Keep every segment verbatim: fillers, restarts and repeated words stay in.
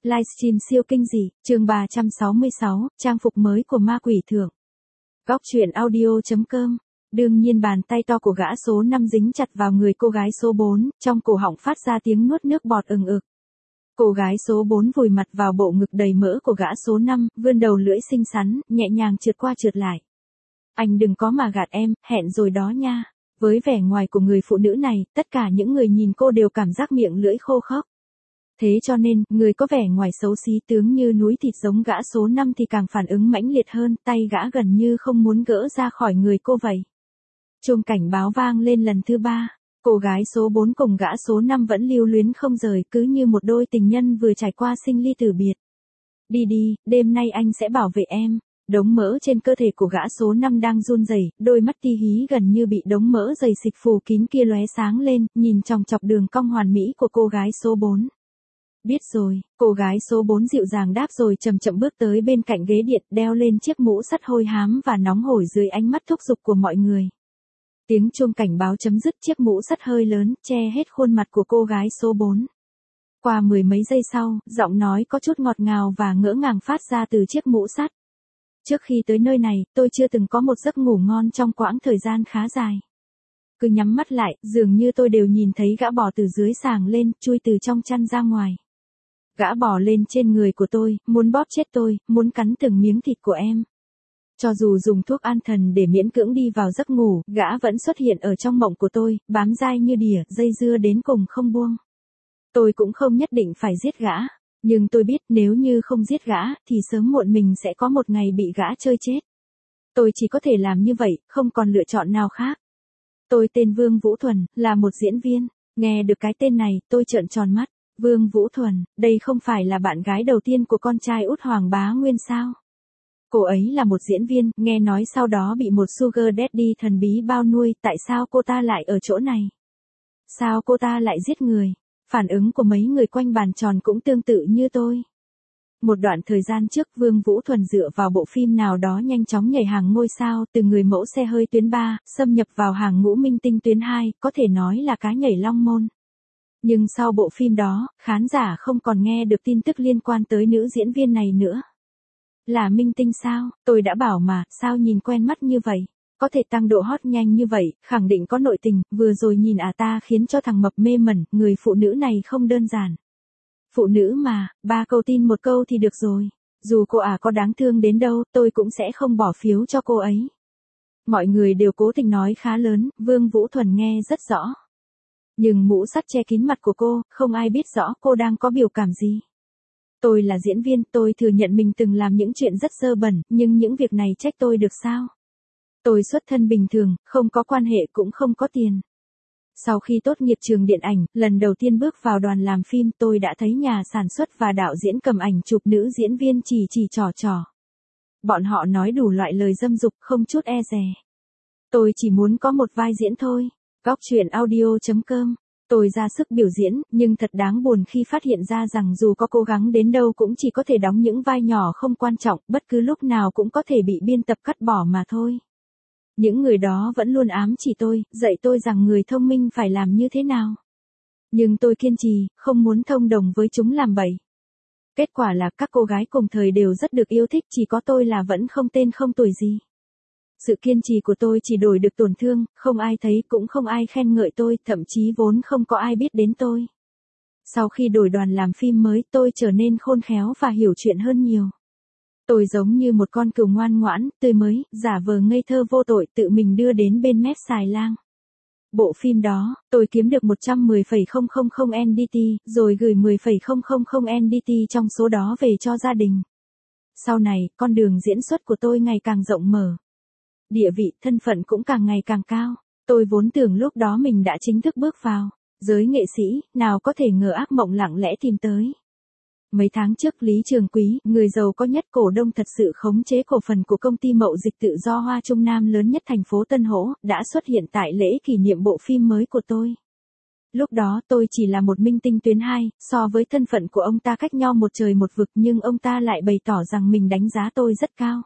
Livestream siêu kinh dị, chương ba trăm sáu mươi sáu, trang phục mới của ma quỷ thượng. Góc truyện audio.com. Đương nhiên bàn tay to của gã số năm dính chặt vào người cô gái số bốn, trong cổ họng phát ra tiếng nuốt nước bọt ừng ực. Cô gái số bốn vùi mặt vào bộ ngực đầy mỡ của gã số năm, vươn đầu lưỡi xinh xắn, nhẹ nhàng trượt qua trượt lại. Anh đừng có mà gạt em, hẹn rồi đó nha. Với vẻ ngoài của người phụ nữ này, tất cả những người nhìn cô đều cảm giác miệng lưỡi khô khốc. Thế cho nên, người có vẻ ngoài xấu xí tướng như núi thịt giống gã số năm thì càng phản ứng mãnh liệt hơn, tay gã gần như không muốn gỡ ra khỏi người cô vậy. Chuông cảnh báo vang lên lần thứ ba, cô gái số bốn cùng gã số năm vẫn lưu luyến không rời, cứ như một đôi tình nhân vừa trải qua sinh ly tử biệt. Đi đi, đêm nay anh sẽ bảo vệ em. Đống mỡ trên cơ thể của gã số năm đang run rẩy, đôi mắt ti hí gần như bị đống mỡ dày xịch phủ kín kia lóe sáng lên, nhìn chòng chọc đường cong hoàn mỹ của cô gái số bốn. Biết rồi, cô gái số bốn dịu dàng đáp rồi chậm chậm bước tới bên cạnh ghế điện, đeo lên chiếc mũ sắt hôi hám và nóng hổi dưới ánh mắt thúc giục của mọi người. Tiếng chuông cảnh báo chấm dứt, chiếc mũ sắt hơi lớn, che hết khuôn mặt của cô gái số bốn. Qua mười mấy giây sau, giọng nói có chút ngọt ngào và ngỡ ngàng phát ra từ chiếc mũ sắt. Trước khi tới nơi này, tôi chưa từng có một giấc ngủ ngon trong quãng thời gian khá dài. Cứ nhắm mắt lại, dường như tôi đều nhìn thấy gã bò từ dưới sàng lên, chui từ trong chăn ra ngoài. Gã bò lên trên người của tôi, muốn bóp chết tôi, muốn cắn từng miếng thịt của em. Cho dù dùng thuốc an thần để miễn cưỡng đi vào giấc ngủ, gã vẫn xuất hiện ở trong mộng của tôi, bám dai như đỉa, dây dưa đến cùng không buông. Tôi cũng không nhất định phải giết gã. Nhưng tôi biết nếu như không giết gã, thì sớm muộn mình sẽ có một ngày bị gã chơi chết. Tôi chỉ có thể làm như vậy, không còn lựa chọn nào khác. Tôi tên Vương Vũ Thuần, là một diễn viên. Nghe được cái tên này, tôi trợn tròn mắt. Vương Vũ Thuần, đây không phải là bạn gái đầu tiên của con trai út Hoàng Bá Nguyên sao? Cô ấy là một diễn viên, nghe nói sau đó bị một sugar daddy thần bí bao nuôi, tại sao cô ta lại ở chỗ này? Sao cô ta lại giết người? Phản ứng của mấy người quanh bàn tròn cũng tương tự như tôi. Một đoạn thời gian trước, Vương Vũ Thuần dựa vào bộ phim nào đó nhanh chóng nhảy hàng ngôi sao, từ người mẫu xe hơi tuyến ba, xâm nhập vào hàng ngũ minh tinh tuyến hai, có thể nói là cá nhảy long môn. Nhưng sau bộ phim đó, khán giả không còn nghe được tin tức liên quan tới nữ diễn viên này nữa. Là minh tinh sao? Tôi đã bảo mà, sao nhìn quen mắt như vậy? Có thể tăng độ hot nhanh như vậy, khẳng định có nội tình, vừa rồi nhìn à ta khiến cho thằng mập mê mẩn, người phụ nữ này không đơn giản. Phụ nữ mà, ba câu tin một câu thì được rồi. Dù cô à có đáng thương đến đâu, tôi cũng sẽ không bỏ phiếu cho cô ấy. Mọi người đều cố tình nói khá lớn, Vương Vũ Thuần nghe rất rõ. Nhưng mũ sắt che kín mặt của cô, không ai biết rõ cô đang có biểu cảm gì. Tôi là diễn viên, tôi thừa nhận mình từng làm những chuyện rất dơ bẩn, nhưng những việc này trách tôi được sao? Tôi xuất thân bình thường, không có quan hệ cũng không có tiền. Sau khi tốt nghiệp trường điện ảnh, lần đầu tiên bước vào đoàn làm phim, tôi đã thấy nhà sản xuất và đạo diễn cầm ảnh chụp nữ diễn viên chỉ chỉ trò trò. Bọn họ nói đủ loại lời dâm dục, không chút e dè. Tôi chỉ muốn có một vai diễn thôi. Góc truyện audio.com. Tôi ra sức biểu diễn, nhưng thật đáng buồn khi phát hiện ra rằng dù có cố gắng đến đâu cũng chỉ có thể đóng những vai nhỏ không quan trọng, bất cứ lúc nào cũng có thể bị biên tập cắt bỏ mà thôi. Những người đó vẫn luôn ám chỉ tôi, dạy tôi rằng người thông minh phải làm như thế nào. Nhưng tôi kiên trì, không muốn thông đồng với chúng làm bậy. Kết quả là các cô gái cùng thời đều rất được yêu thích, chỉ có tôi là vẫn không tên không tuổi gì. Sự kiên trì của tôi chỉ đổi được tổn thương, không ai thấy cũng không ai khen ngợi tôi, thậm chí vốn không có ai biết đến tôi. Sau khi đổi đoàn làm phim mới, tôi trở nên khôn khéo và hiểu chuyện hơn nhiều. Tôi giống như một con cừu ngoan ngoãn, tươi mới, giả vờ ngây thơ vô tội, tự mình đưa đến bên mép xài lang. Bộ phim đó, tôi kiếm được một trăm mười phẩy không không không en đê tê, rồi gửi mười phẩy không không không en đê tê trong số đó về cho gia đình. Sau này, con đường diễn xuất của tôi ngày càng rộng mở. Địa vị, thân phận cũng càng ngày càng cao. Tôi vốn tưởng lúc đó mình đã chính thức bước vào giới nghệ sĩ, nào có thể ngờ ác mộng lặng lẽ tìm tới. Mấy tháng trước, Lý Trường Quý, người giàu có nhất cổ đông thật sự khống chế cổ phần của công ty mậu dịch tự do Hoa Trung Nam lớn nhất thành phố Tân Hỗ, đã xuất hiện tại lễ kỷ niệm bộ phim mới của tôi. Lúc đó tôi chỉ là một minh tinh tuyến hai, so với thân phận của ông ta cách nhau một trời một vực, nhưng ông ta lại bày tỏ rằng mình đánh giá tôi rất cao.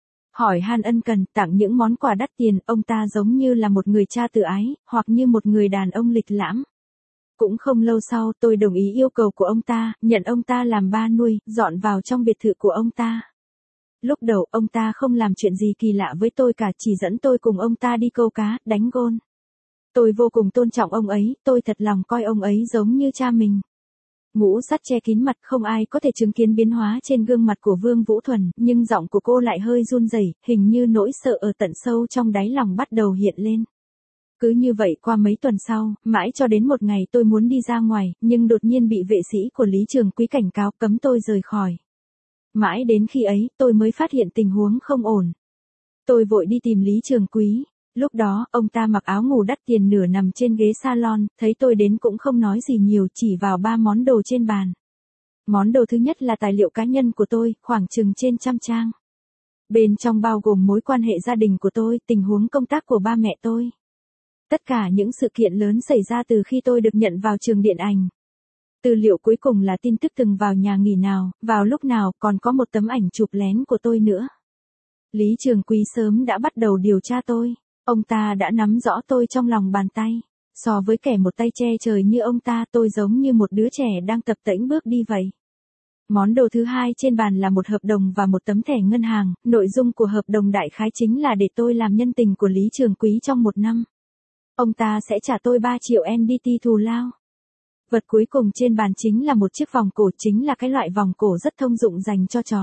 Hỏi han ân cần, tặng những món quà đắt tiền, ông ta giống như là một người cha tự ái, hoặc như một người đàn ông lịch lãm. Cũng không lâu sau tôi đồng ý yêu cầu của ông ta, nhận ông ta làm ba nuôi, dọn vào trong biệt thự của ông ta. Lúc đầu ông ta không làm chuyện gì kỳ lạ với tôi cả, chỉ dẫn tôi cùng ông ta đi câu cá, đánh gôn. Tôi vô cùng tôn trọng ông ấy, tôi thật lòng coi ông ấy giống như cha mình. Mũ sắt che kín mặt, không ai có thể chứng kiến biến hóa trên gương mặt của Vương Vũ Thuần, nhưng giọng của cô lại hơi run rẩy, hình như nỗi sợ ở tận sâu trong đáy lòng bắt đầu hiện lên. Cứ như vậy qua mấy tuần sau, mãi cho đến một ngày tôi muốn đi ra ngoài, nhưng đột nhiên bị vệ sĩ của Lý Trường Quý cảnh cáo cấm tôi rời khỏi. Mãi đến khi ấy, tôi mới phát hiện tình huống không ổn. Tôi vội đi tìm Lý Trường Quý. Lúc đó, ông ta mặc áo ngủ đắt tiền nửa nằm trên ghế salon, thấy tôi đến cũng không nói gì nhiều, chỉ vào ba món đồ trên bàn. Món đồ thứ nhất là tài liệu cá nhân của tôi, khoảng chừng trên trăm trang. Bên trong bao gồm mối quan hệ gia đình của tôi, tình huống công tác của ba mẹ tôi. Tất cả những sự kiện lớn xảy ra từ khi tôi được nhận vào trường điện ảnh. Tư liệu cuối cùng là tin tức từng vào nhà nghỉ nào, vào lúc nào, còn có một tấm ảnh chụp lén của tôi nữa. Lý Trường Quý sớm đã bắt đầu điều tra tôi. Ông ta đã nắm rõ tôi trong lòng bàn tay. So với kẻ một tay che trời như ông ta, tôi giống như một đứa trẻ đang tập tễnh bước đi vậy. Món đồ thứ hai trên bàn là một hợp đồng và một tấm thẻ ngân hàng. Nội dung của hợp đồng đại khái chính là để tôi làm nhân tình của Lý Trường Quý trong một năm. Ông ta sẽ trả tôi ba triệu en đê tê thù lao. Vật cuối cùng trên bàn chính là một chiếc vòng cổ, chính là cái loại vòng cổ rất thông dụng dành cho chó.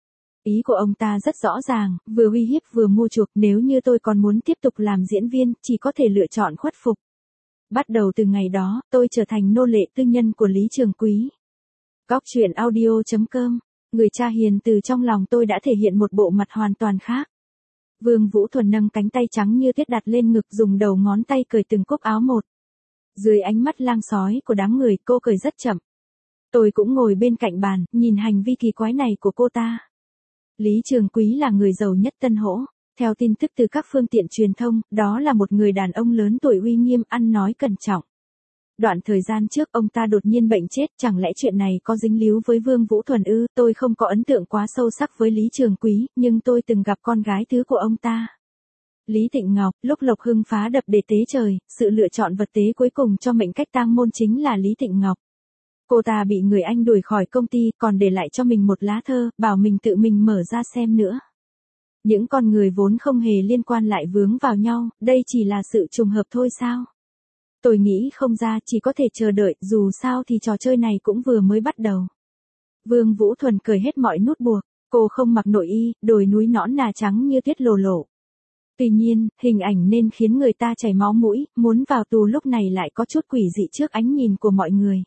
Ý của ông ta rất rõ ràng, vừa uy hiếp vừa mua chuộc, nếu như tôi còn muốn tiếp tục làm diễn viên, chỉ có thể lựa chọn khuất phục. Bắt đầu từ ngày đó, tôi trở thành nô lệ tư nhân của Lý Trường Quý. Góc truyện audio chấm com, người cha hiền từ trong lòng tôi đã thể hiện một bộ mặt hoàn toàn khác. Vương Vũ Thuần nâng cánh tay trắng như tuyết đặt lên ngực, dùng đầu ngón tay cởi từng cúc áo một. Dưới ánh mắt lang sói của đám người, cô cởi rất chậm. Tôi cũng ngồi bên cạnh bàn, nhìn hành vi kỳ quái này của cô ta. Lý Trường Quý là người giàu nhất Tân Hỗ. Theo tin tức từ các phương tiện truyền thông, đó là một người đàn ông lớn tuổi uy nghiêm, ăn nói cẩn trọng. Đoạn thời gian trước ông ta đột nhiên bệnh chết, chẳng lẽ chuyện này có dính líu với Vương Vũ Thuần ư? Tôi không có ấn tượng quá sâu sắc với Lý Trường Quý, nhưng tôi từng gặp con gái thứ của ông ta. Lý Tịnh Ngọc, lúc Lộc Hưng phá đập để tế trời, sự lựa chọn vật tế cuối cùng cho mệnh cách tang môn chính là Lý Tịnh Ngọc. Cô ta bị người anh đuổi khỏi công ty, còn để lại cho mình một lá thơ, bảo mình tự mình mở ra xem nữa. Những con người vốn không hề liên quan lại vướng vào nhau, đây chỉ là sự trùng hợp thôi sao? Tôi nghĩ không ra, chỉ có thể chờ đợi, dù sao thì trò chơi này cũng vừa mới bắt đầu. Vương Vũ Thuần cởi hết mọi nút buộc, cô không mặc nội y, đồi núi nõn nà trắng như tuyết lồ lộ. Tuy nhiên, hình ảnh nên khiến người ta chảy máu mũi, muốn vào tù lúc này lại có chút quỷ dị trước ánh nhìn của mọi người.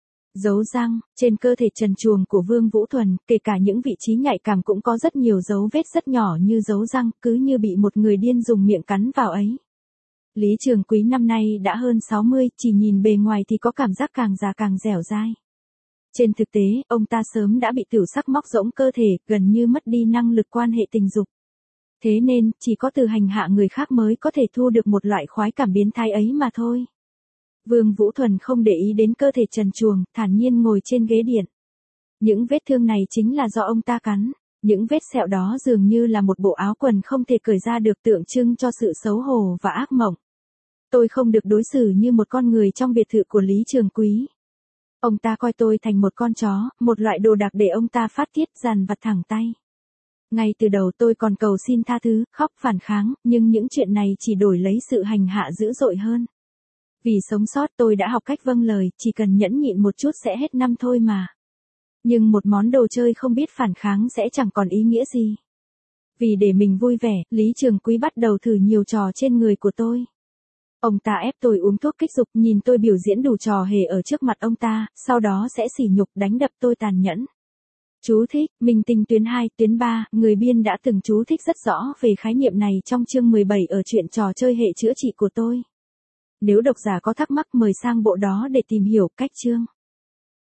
Dấu răng, trên cơ thể trần truồng của Vương Vũ Thuần, kể cả những vị trí nhạy cảm cũng có rất nhiều dấu vết rất nhỏ như dấu răng, cứ như bị một người điên dùng miệng cắn vào ấy. Lý Trường Quý năm nay đã hơn sáu mươi, chỉ nhìn bề ngoài thì có cảm giác càng già càng dẻo dai. Trên thực tế, ông ta sớm đã bị tiểu sắc móc rỗng cơ thể, gần như mất đi năng lực quan hệ tình dục. Thế nên, chỉ có từ hành hạ người khác mới có thể thu được một loại khoái cảm biến thái ấy mà thôi. Vương Vũ Thuần không để ý đến cơ thể trần truồng, thản nhiên ngồi trên ghế điện. Những vết thương này chính là do ông ta cắn. Những vết sẹo đó dường như là một bộ áo quần không thể cởi ra được, tượng trưng cho sự xấu hổ và ác mộng. Tôi không được đối xử như một con người trong biệt thự của Lý Trường Quý. Ông ta coi tôi thành một con chó, một loại đồ đạc để ông ta phát tiết, dằn vặt thẳng tay. Ngay từ đầu tôi còn cầu xin tha thứ, khóc phản kháng, nhưng những chuyện này chỉ đổi lấy sự hành hạ dữ dội hơn. Vì sống sót tôi đã học cách vâng lời, chỉ cần nhẫn nhịn một chút sẽ hết năm thôi mà. Nhưng một món đồ chơi không biết phản kháng sẽ chẳng còn ý nghĩa gì. Vì để mình vui vẻ, Lý Trường Quý bắt đầu thử nhiều trò trên người của tôi. Ông ta ép tôi uống thuốc kích dục, nhìn tôi biểu diễn đủ trò hề ở trước mặt ông ta, sau đó sẽ sỉ nhục đánh đập tôi tàn nhẫn. Chú thích, Minh Tinh tuyến hai, tuyến ba, người biên đã từng chú thích rất rõ về khái niệm này trong chương mười bảy ở truyện trò chơi hệ chữa trị của tôi. Nếu độc giả có thắc mắc mời sang bộ đó để tìm hiểu cách chương.